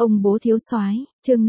Ông bố thiếu soái, chương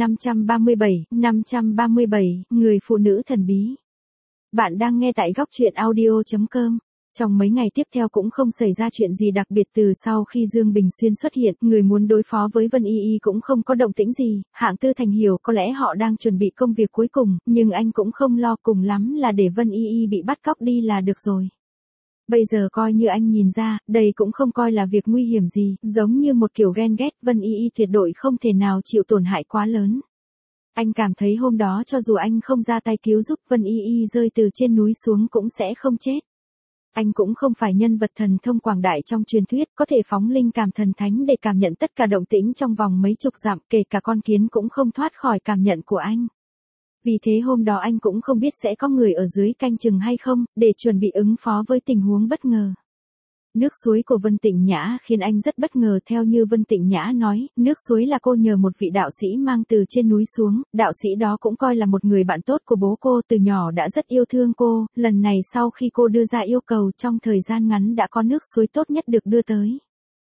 537, người phụ nữ thần bí. Bạn đang nghe tại góc truyện audio.com. Trong mấy ngày tiếp theo cũng không xảy ra chuyện gì đặc biệt từ sau khi Dương Bình Xuyên xuất hiện, người muốn đối phó với Vân Y Y cũng không có động tĩnh gì, Hạng Tư Thành hiểu có lẽ họ đang chuẩn bị công việc cuối cùng, nhưng anh cũng không lo, cùng lắm là để Vân Y Y bị bắt cóc đi là được rồi. Bây giờ coi như anh nhìn ra, đây cũng không coi là việc nguy hiểm gì, giống như một kiểu ghen ghét, Vân Y Y tuyệt đối không thể nào chịu tổn hại quá lớn. Anh cảm thấy hôm đó cho dù anh không ra tay cứu giúp, Vân Y Y rơi từ trên núi xuống cũng sẽ không chết. Anh cũng không phải nhân vật thần thông quảng đại trong truyền thuyết, có thể phóng linh cảm thần thánh để cảm nhận tất cả động tĩnh trong vòng mấy chục dặm, kể cả con kiến cũng không thoát khỏi cảm nhận của anh. Vì thế hôm đó anh cũng không biết sẽ có người ở dưới canh chừng hay không, để chuẩn bị ứng phó với tình huống bất ngờ. Nước suối của Vân Tịnh Nhã khiến anh rất bất ngờ, theo như Vân Tịnh Nhã nói, nước suối là cô nhờ một vị đạo sĩ mang từ trên núi xuống, đạo sĩ đó cũng coi là một người bạn tốt của bố cô, từ nhỏ đã rất yêu thương cô, lần này sau khi cô đưa ra yêu cầu trong thời gian ngắn đã có nước suối tốt nhất được đưa tới.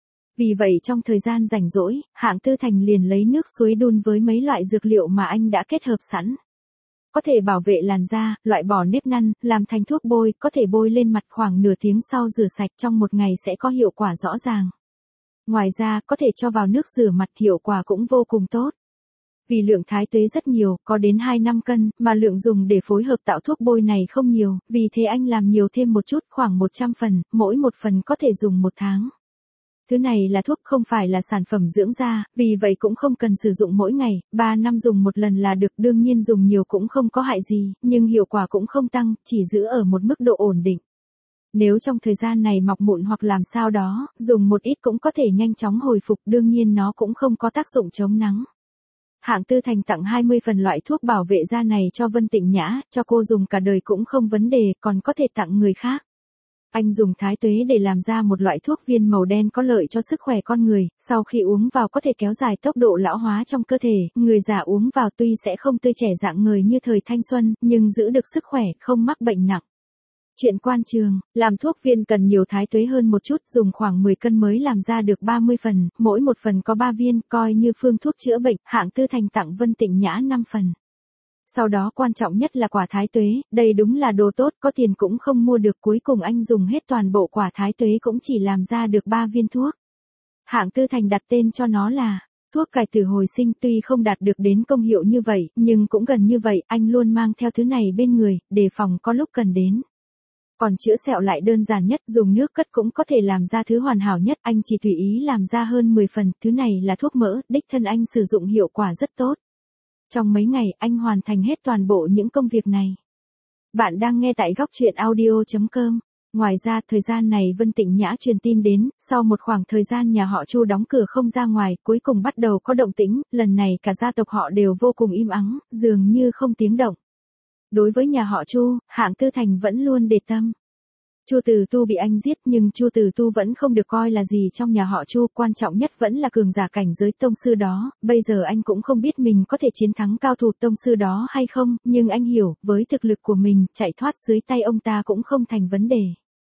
Vì vậy trong thời gian rảnh rỗi, Hạng Tư Thành liền lấy nước suối đun với mấy loại dược liệu mà anh đã kết hợp sẵn. Có thể bảo vệ làn da, loại bỏ nếp nhăn, làm thành thuốc bôi, có thể bôi lên mặt khoảng nửa tiếng sau rửa sạch, trong một ngày sẽ có hiệu quả rõ ràng. Ngoài ra, có thể cho vào nước rửa mặt, hiệu quả cũng vô cùng tốt. Vì lượng thái tuế rất nhiều, có đến 2-5 cân, mà lượng dùng để phối hợp tạo thuốc bôi này không nhiều, vì thế anh làm nhiều thêm một chút, khoảng 100 phần, mỗi một phần có thể dùng 1 tháng. Thứ này là thuốc, không phải là sản phẩm dưỡng da, vì vậy cũng không cần sử dụng mỗi ngày, 3 năm dùng một lần là được, đương nhiên dùng nhiều cũng không có hại gì, nhưng hiệu quả cũng không tăng, chỉ giữ ở một mức độ ổn định. Nếu trong thời gian này mọc mụn hoặc làm sao đó, dùng một ít cũng có thể nhanh chóng hồi phục, đương nhiên nó cũng không có tác dụng chống nắng. Hạng Tư Thành tặng 20 phần loại thuốc bảo vệ da này cho Vân Tịnh Nhã, cho cô dùng cả đời cũng không vấn đề, còn có thể tặng người khác. Anh dùng thái tuế để làm ra một loại thuốc viên màu đen có lợi cho sức khỏe con người, sau khi uống vào có thể kéo dài tốc độ lão hóa trong cơ thể, người già uống vào tuy sẽ không tươi trẻ rạng ngời như thời thanh xuân, nhưng giữ được sức khỏe, không mắc bệnh nặng. Chuyện quan trường, làm thuốc viên cần nhiều thái tuế hơn một chút, dùng khoảng 10 cân mới làm ra được 30 phần, mỗi một phần có 3 viên, coi như phương thuốc chữa bệnh, Hạng Tư Thành tặng Vân Tịnh Nhã 5 phần. Sau đó quan trọng nhất là quả thái tuế, đây đúng là đồ tốt, có tiền cũng không mua được, cuối cùng anh dùng hết toàn bộ quả thái tuế cũng chỉ làm ra được 3 viên thuốc. Hạng Tư Thành đặt tên cho nó là thuốc cải tử hồi sinh, tuy không đạt được đến công hiệu như vậy, nhưng cũng gần như vậy, anh luôn mang theo thứ này bên người, đề phòng có lúc cần đến. Còn chữa sẹo lại đơn giản nhất, dùng nước cất cũng có thể làm ra thứ hoàn hảo nhất, anh chỉ tùy ý làm ra hơn 10 phần, thứ này là thuốc mỡ, đích thân anh sử dụng hiệu quả rất tốt. Trong mấy ngày, anh hoàn thành hết toàn bộ những công việc này. Bạn đang nghe tại góc truyện audio.com. Ngoài ra, thời gian này Vân Tịnh Nhã truyền tin đến, sau một khoảng thời gian nhà họ Chu đóng cửa không ra ngoài, cuối cùng bắt đầu có động tĩnh, lần này cả gia tộc họ đều vô cùng im ắng, dường như không tiếng động. Đối với nhà họ Chu, Hạng Tư Thành vẫn luôn để tâm. Chu Từ Tu bị anh giết, nhưng Chu Từ Tu vẫn không được coi là gì trong nhà họ Chu, quan trọng nhất vẫn là cường giả cảnh giới tông sư đó, bây giờ anh cũng không biết mình có thể chiến thắng cao thủ tông sư đó hay không, nhưng anh hiểu, với thực lực của mình, chạy thoát dưới tay ông ta cũng không thành vấn đề.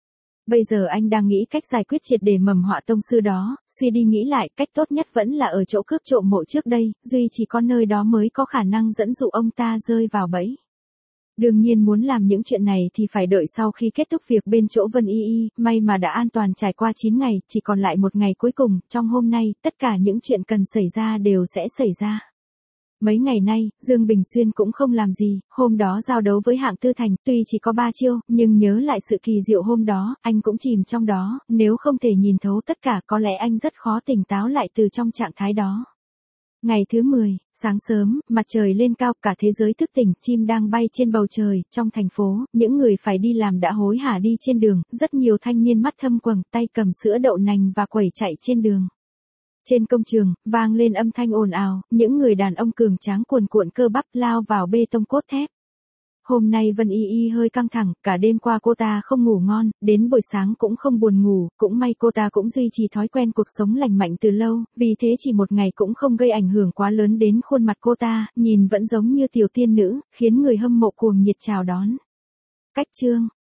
Bây giờ anh đang nghĩ cách giải quyết triệt để mầm họa tông sư đó, suy đi nghĩ lại, cách tốt nhất vẫn là ở chỗ cướp trộm mộ trước đây, duy chỉ có nơi đó mới có khả năng dẫn dụ ông ta rơi vào bẫy. Đương nhiên muốn làm những chuyện này thì phải đợi sau khi kết thúc việc bên chỗ Vân Y Y, may mà đã an toàn trải qua 9 ngày, chỉ còn lại một ngày cuối cùng, trong hôm nay, tất cả những chuyện cần xảy ra đều sẽ xảy ra. Mấy ngày nay, Dương Bình Xuyên cũng không làm gì, hôm đó giao đấu với Hạng Tư Thành, tuy chỉ có 3 chiêu, nhưng nhớ lại sự kỳ diệu hôm đó, anh cũng chìm trong đó, nếu không thể nhìn thấu tất cả có lẽ anh rất khó tỉnh táo lại từ trong trạng thái đó. Ngày thứ 10, sáng sớm, mặt trời lên cao, cả thế giới thức tỉnh, chim đang bay trên bầu trời, trong thành phố, những người phải đi làm đã hối hả đi trên đường, rất nhiều thanh niên mắt thâm quầng, tay cầm sữa đậu nành và quẩy chạy trên đường. Trên công trường, vang lên âm thanh ồn ào, những người đàn ông cường tráng cuồn cuộn cơ bắp lao vào bê tông cốt thép. Hôm nay Vân Y Y hơi căng thẳng, cả đêm qua cô ta không ngủ ngon, đến buổi sáng cũng không buồn ngủ, cũng may cô ta cũng duy trì thói quen cuộc sống lành mạnh từ lâu, vì thế chỉ một ngày cũng không gây ảnh hưởng quá lớn đến khuôn mặt cô ta, nhìn vẫn giống như tiểu tiên nữ, khiến người hâm mộ cuồng nhiệt chào đón. Cách chương,